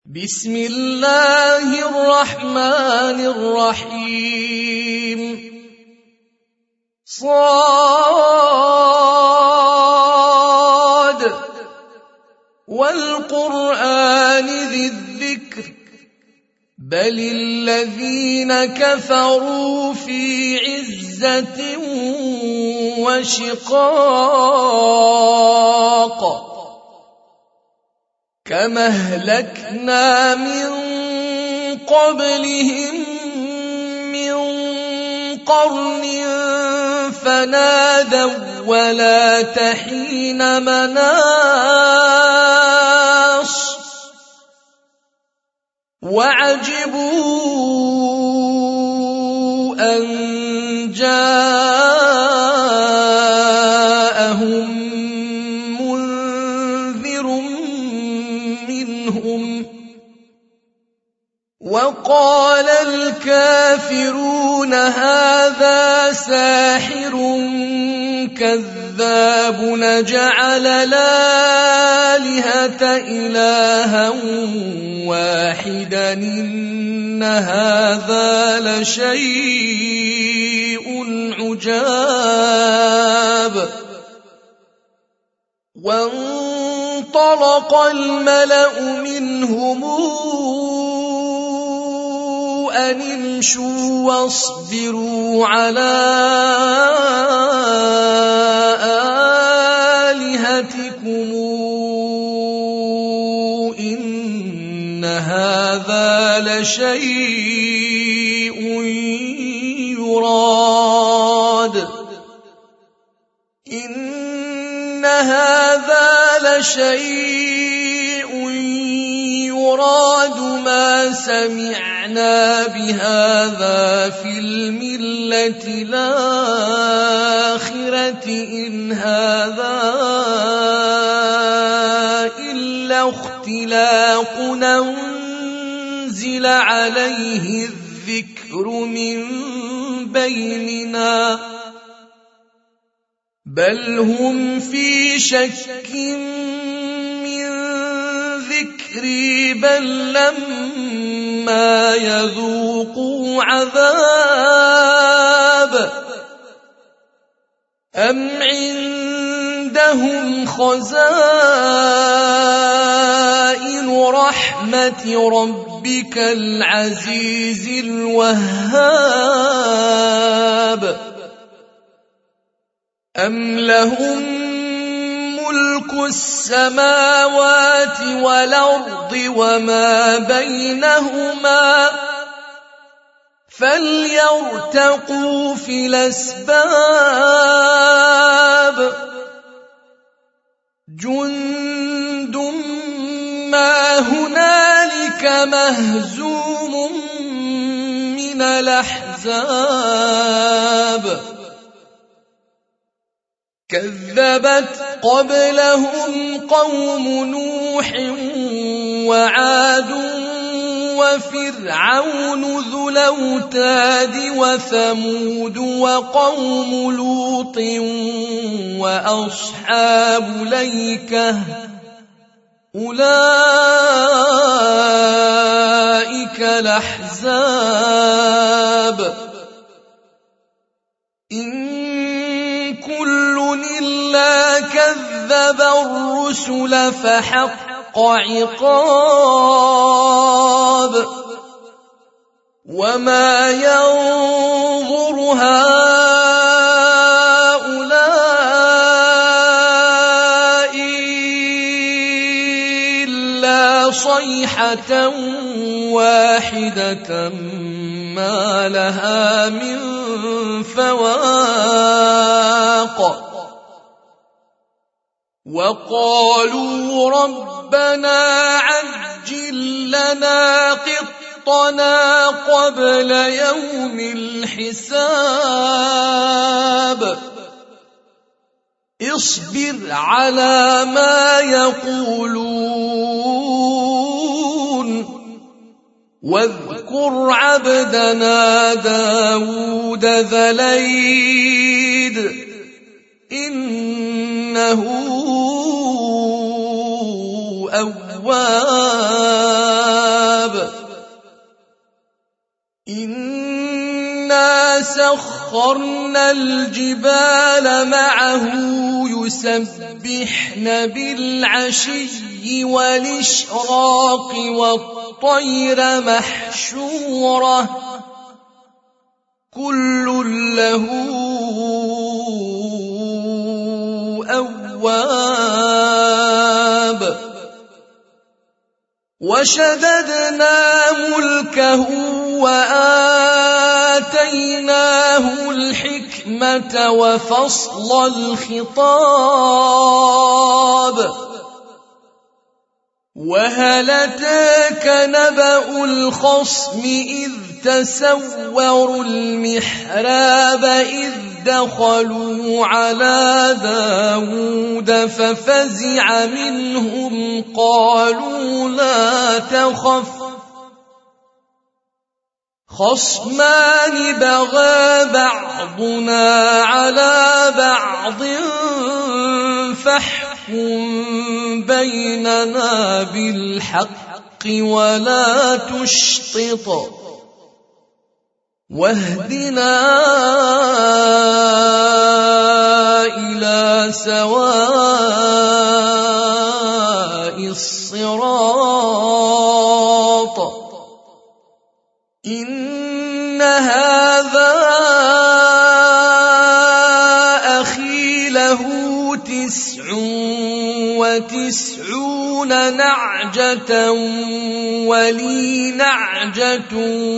بسم الله الرحمن الرحيم صاد والقرآن ذي الذكر بل الذين كفروا في عزة وشقاق كما أهلكنا من قبلهم من قرن فنادوا ولا تحين مناص وعجبوا أن جاءهم وقال الكافرون هذا ساحر كذاب نجعل الآلهة إلها واحدا إن هذا لشيء عجاب وانطلق الملأ منهم أن امشوا واصبروا على آلهتكم إن هذا لشيء يراد إن هذا لشيء يراد ما سمعنا بهذا في الملة الآخرة إن هذا إلا اختلاق أنزل عليه الذكر من بيننا بل هم في شك ذكري بل لما يذوقوا عذاب أم عندهم خزائن رحمة ربك العزيز الوهاب أم لهم ملك السماوات والأرض وما بينهما فليرتقوا في الأسباب جند ما هنالك مهزوم من الأحزاب كذبت قبلهم قوم نوح وعاد وفرعون ذو الأوتاد وثمود وقوم لوط وأصحاب الأيكة أولئك الأحزاب إلا كذب الرسل فحق عقاب وما ينظر هؤلاء إلا صيحة واحدة ما لها من فواق وقالوا ربنا عجل لنا قطنا قبل يوم الحساب اصبر على ما يقولون واذكر عبدنا داود ذا الأيد إنه أواب إنا سخرنا الجبال معه يسبحن بالعشي والإشراق والطير محشورة كل له أواب وشددنا ملكه وآتيناه الحكمة وفصل الخطاب وهل أتاك نبأ الخصم إذ تسوروا المحراب إذ دخلوا على داود ففزع منهم قالوا لا تخف خصمان بغى بعضنا على بعض فاحكم بيننا بالحق ولا تشطط واهدنا إلى سواء الصراط إن هذا أخي له 99 نعجة ولي نعجة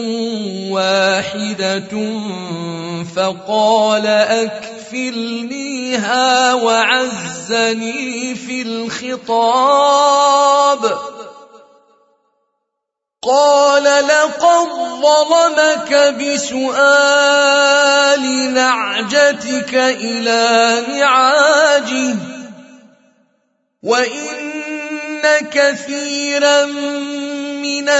واحدة فقال أكفلنيها وعزني في الخطاب قال لقد ظلمك بسؤال نعجتك إلى نعاجه وإن كثيرا من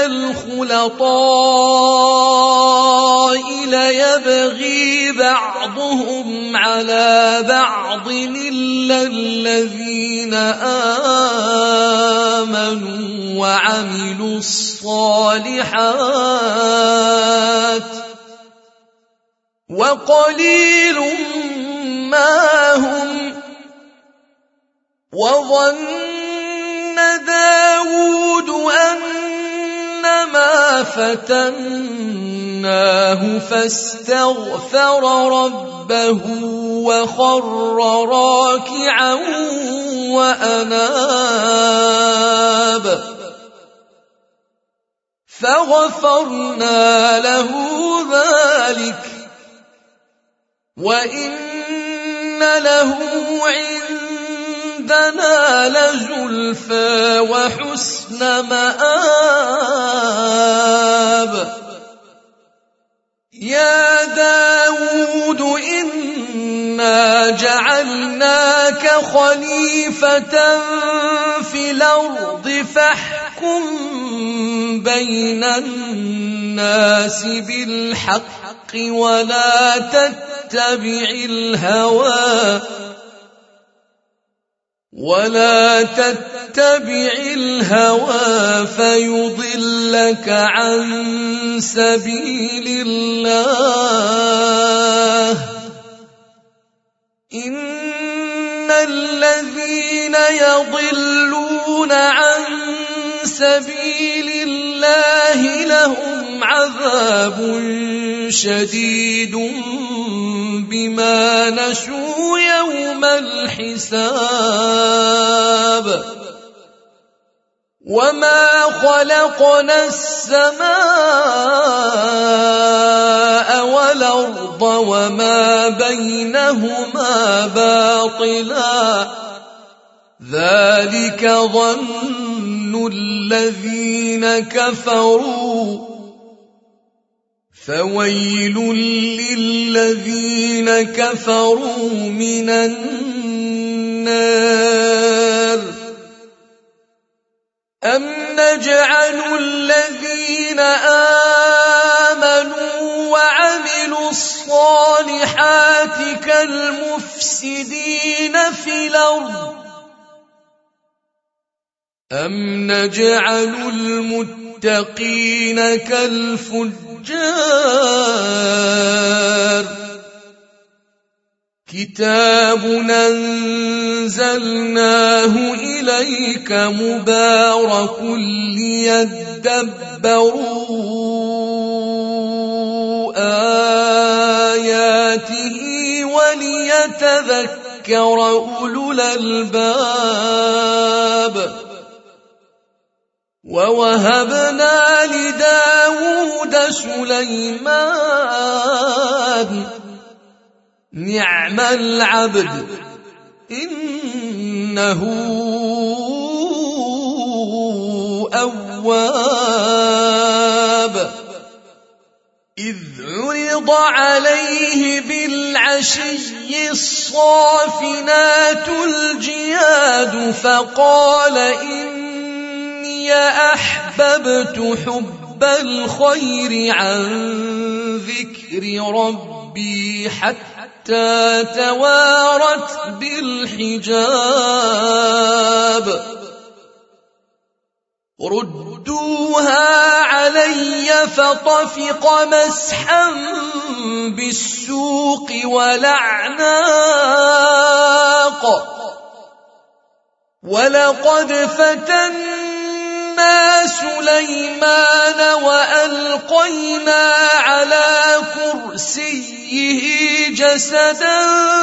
الخلطاء ليبغي بعضهم على بعض إلا الذين آمنوا وعملوا الصالحات وقليل ما هم وظن داود أنما فتناه فاستغفر ربه وخر راكعا وأناب فغفرنا له ذلك وإن له عندنا لزلفى وحسن مآب يا داود إنا جعلناك خليفة في الأرض فاحكم بين الناس بالحق ولا تتبع الهوى فيضلك عن سبيل الله إن الذين يضلون عن سبيل الله لهم عذاب شديد بما نسوا يوم الحساب وما خلقنا السماء والأرض وما بينهما باطلا ذلك ظن الذين كفروا فويل للذين كفروا من النار أم نجعل الذين آمنوا وعملوا الصالحات كالمفسدين في الأرض أم نجعل المتقين كالفجار الفجار كتاب أنزلناه إليك مبارك ليدبروا آياته وليتذكر أولو الألباب ووهبنا لداود سليمان نعم العبد إنه أواب إذ عرض عليه بالعشي الصافنات الجياد فقال إني أحببت حب الخير عن ذكر ربي حتى توارت بالحجاب ردوها علي فطفق مسحا بالسوق والأعناق ولقد فتنا سليمان وألقينا على كرسيه جسدا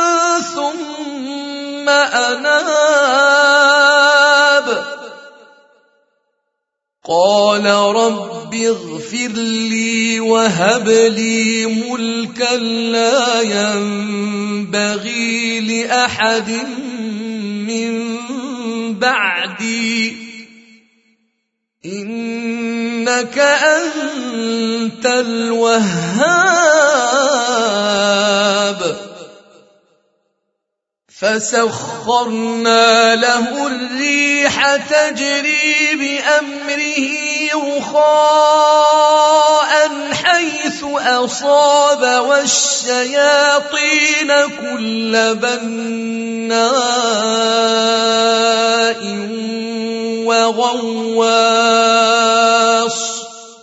ثم أناب قال رب اغفر لي وهب لي ملكا لا ينبغي لأحد من بعدي إنك أنت الوهاب فسخرنا له الريح تجري بأمره رخاء حيث أصاب والشياطين كل بناء وغواص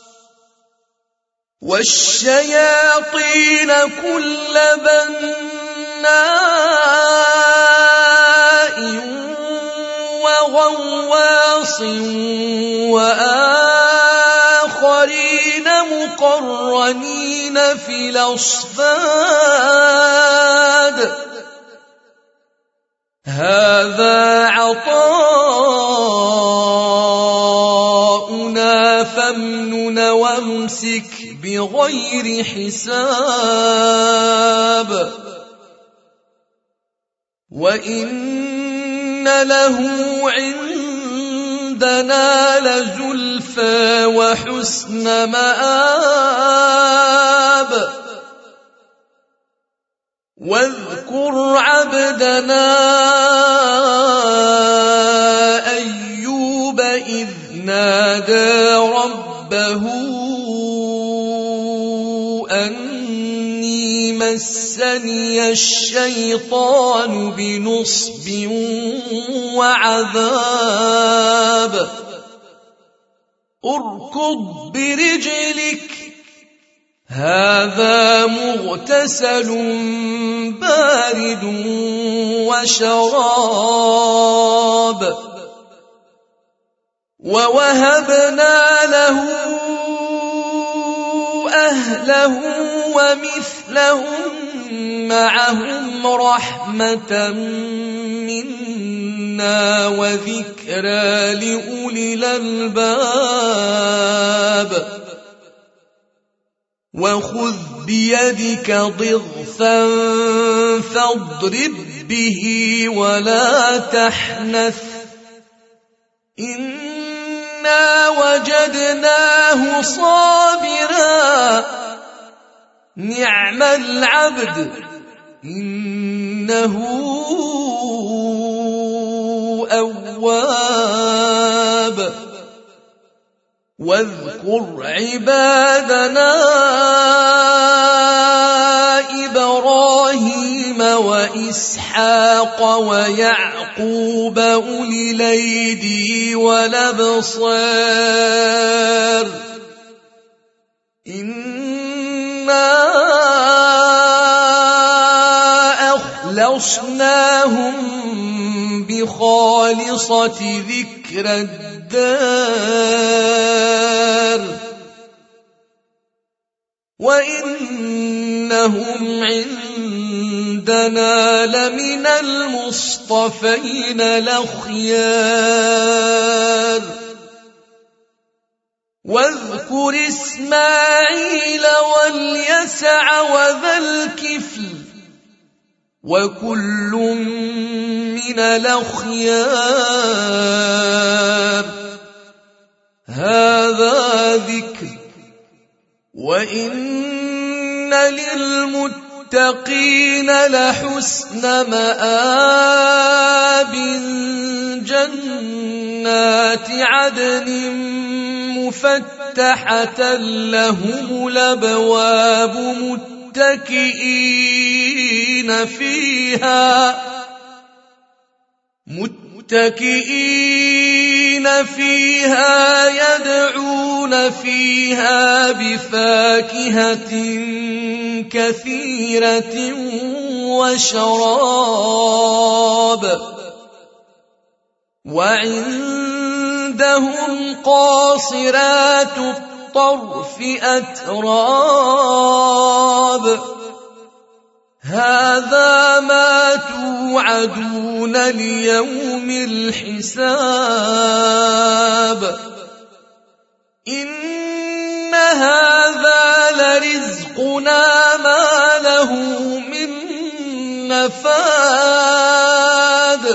وآخرين مقرنين في الأصفاد هذا عطاؤنا فامنن وامسك بغير حساب وإن له عندنا لزلفى وحسن مآب واذكر عبدنا أيوب إذ نادى ربه أني مسني الشيطان بنصب وعذاب اركض برجلك هذا مغتسل بارد وشراب ووهبنا له أهله ومثلهم معهم رحمة منا وذكرى لأولي الألباب وخذ بيدك ضغثا فاضرب به ولا تحنث إنا وجدناه صابرا نعم العبد إنه أواب واذكر عبادنا إبراهيم وإسحاق ويعقوب أولي الأيدي والأبصار خلصناهم بخالصة ذكر الدار وإنهم عندنا لمن المصطفين الأخيار واذكر إسماعيل واليسع وذا الكفل وكل من الأخيار هذا ذكر وإن للمتقين لحسن مآب جنات عدن مفتحة لهم الأبواب متكئين فيها يدعون فيها بفاكهة كثيرة وشراب وعندهم قاصرات الطرف أتراب هذا ما توعدون ليوم الحساب إن هذا لرزقنا ما له من نفاد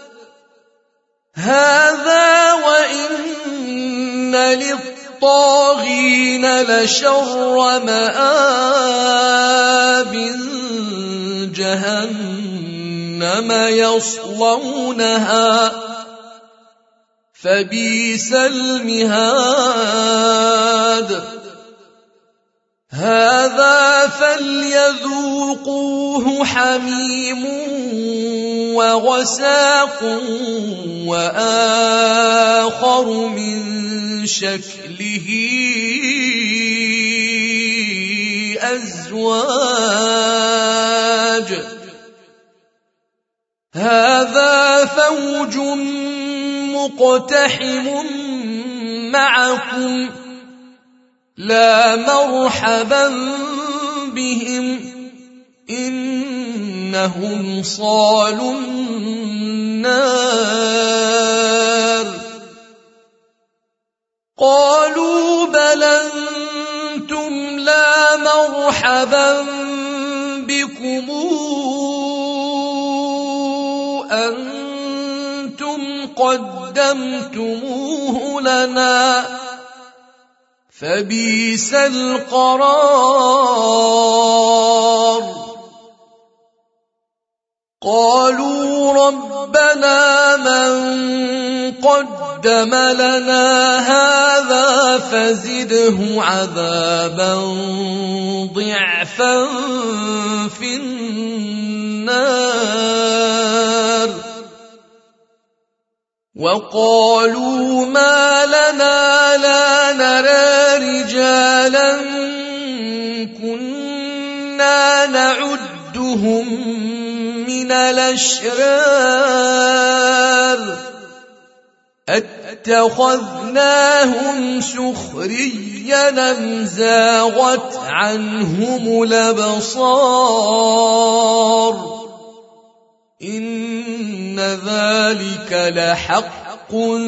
هذا وإن للطاغين لشر مآب جهنم يصلونها فبئس المهاد هذا فليذوقوه حميم وغساق وآخر من شكله أزواج هذا فوج مقتحم معكم لا مرحبا بهم إنهم صالوا النار قالوا بل أنتم لا مرحبا بكم أنتم قدمتموه لنا فبئس القرار قالوا ربنا من قدم لنا هذا فزده عذابا ضعفا في النار وقالوا ما لنا لا نرى رجالا كنا نعدهم من الأشرار اتخذناهم سخريا أم زاغت عنهم الأبصار إن ذلك لحق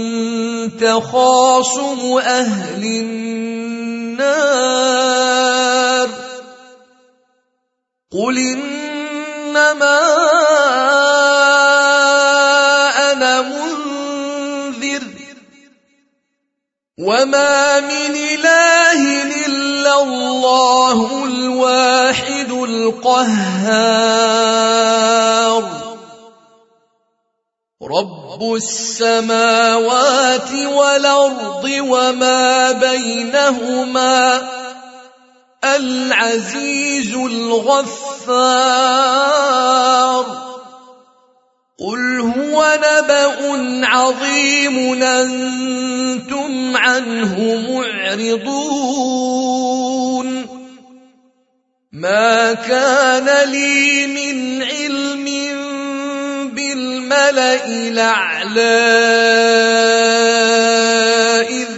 تخاصم أهل النار قل إنما أنا منذر وما من إله إلا الله الواحد القهار رب السماوات والأرض وما بينهما العزيز الغفار قل هو نبأ عظيم أنتم عنه معرضون ما كان لي من علم الملأ الأعلى إذ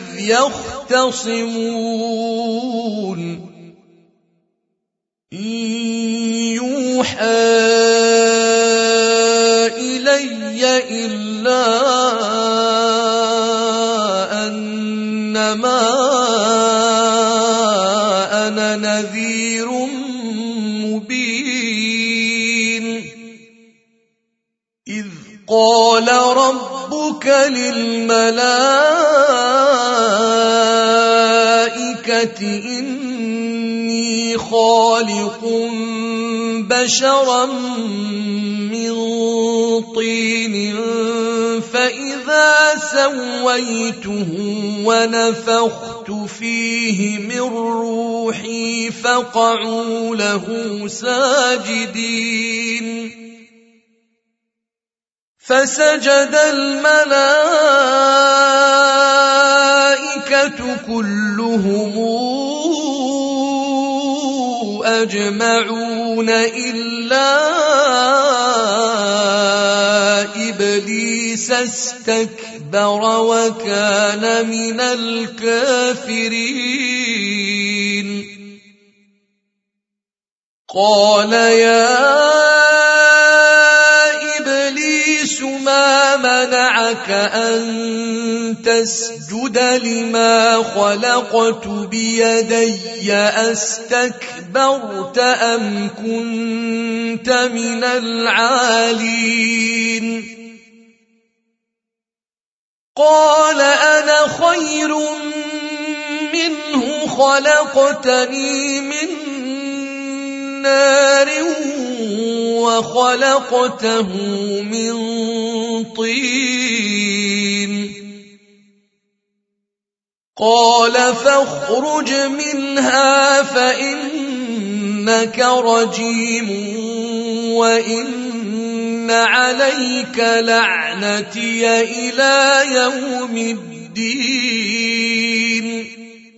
يختصمون إن يوحى إلي إلا أنما أنا نذير مبين إذ قال ربك للملائكة إني خالق بشرا من طين فإذا سويته ونفخت فيه من روحي فقعوا له ساجدين فسجد الملائكة كلهم أجمعون إلا إبليس استكبر وكان من الكافرين قال يا إبليس ما منعك أن تسجد لما خلقت بيدي أستكبرت أم كنت من العالين قال أنا خير منه خلقتني من نار وخلقته من طين قال فاخرج منها فإنك رجيم وإن عليك لعنتي إلى يوم الدين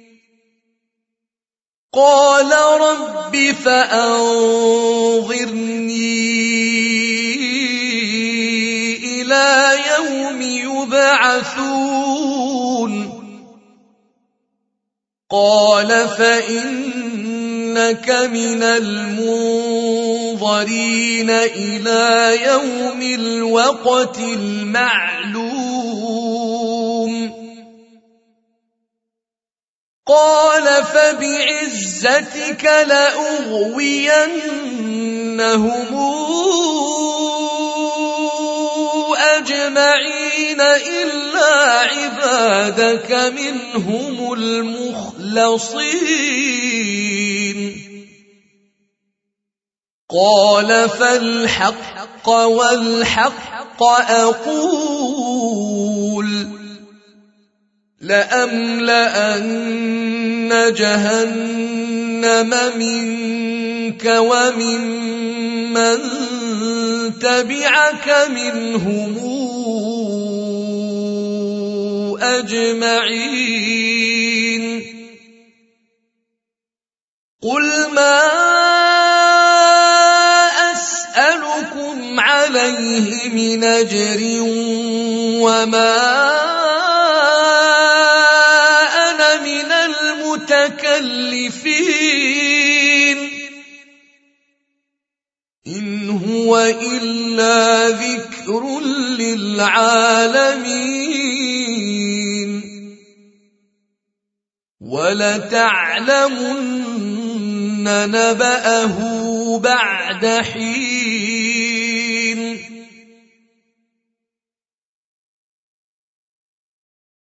قال رب فأنظرني إلى يوم يبعثون قال فإنك من المنظرين إلى يوم الوقت المعلوم قال فبعزتك لأغوينهم أجمعين إلا عبادك منهم المخلصين قال فالحق والحق أقول لأملأن جهنم منك وممن تبعك منهم أجمعين قل ما أسألكم عليه من أجر وما المتكلفين إن هو إلا ذكر للعالمين ولتعلمن نبأه بعد حين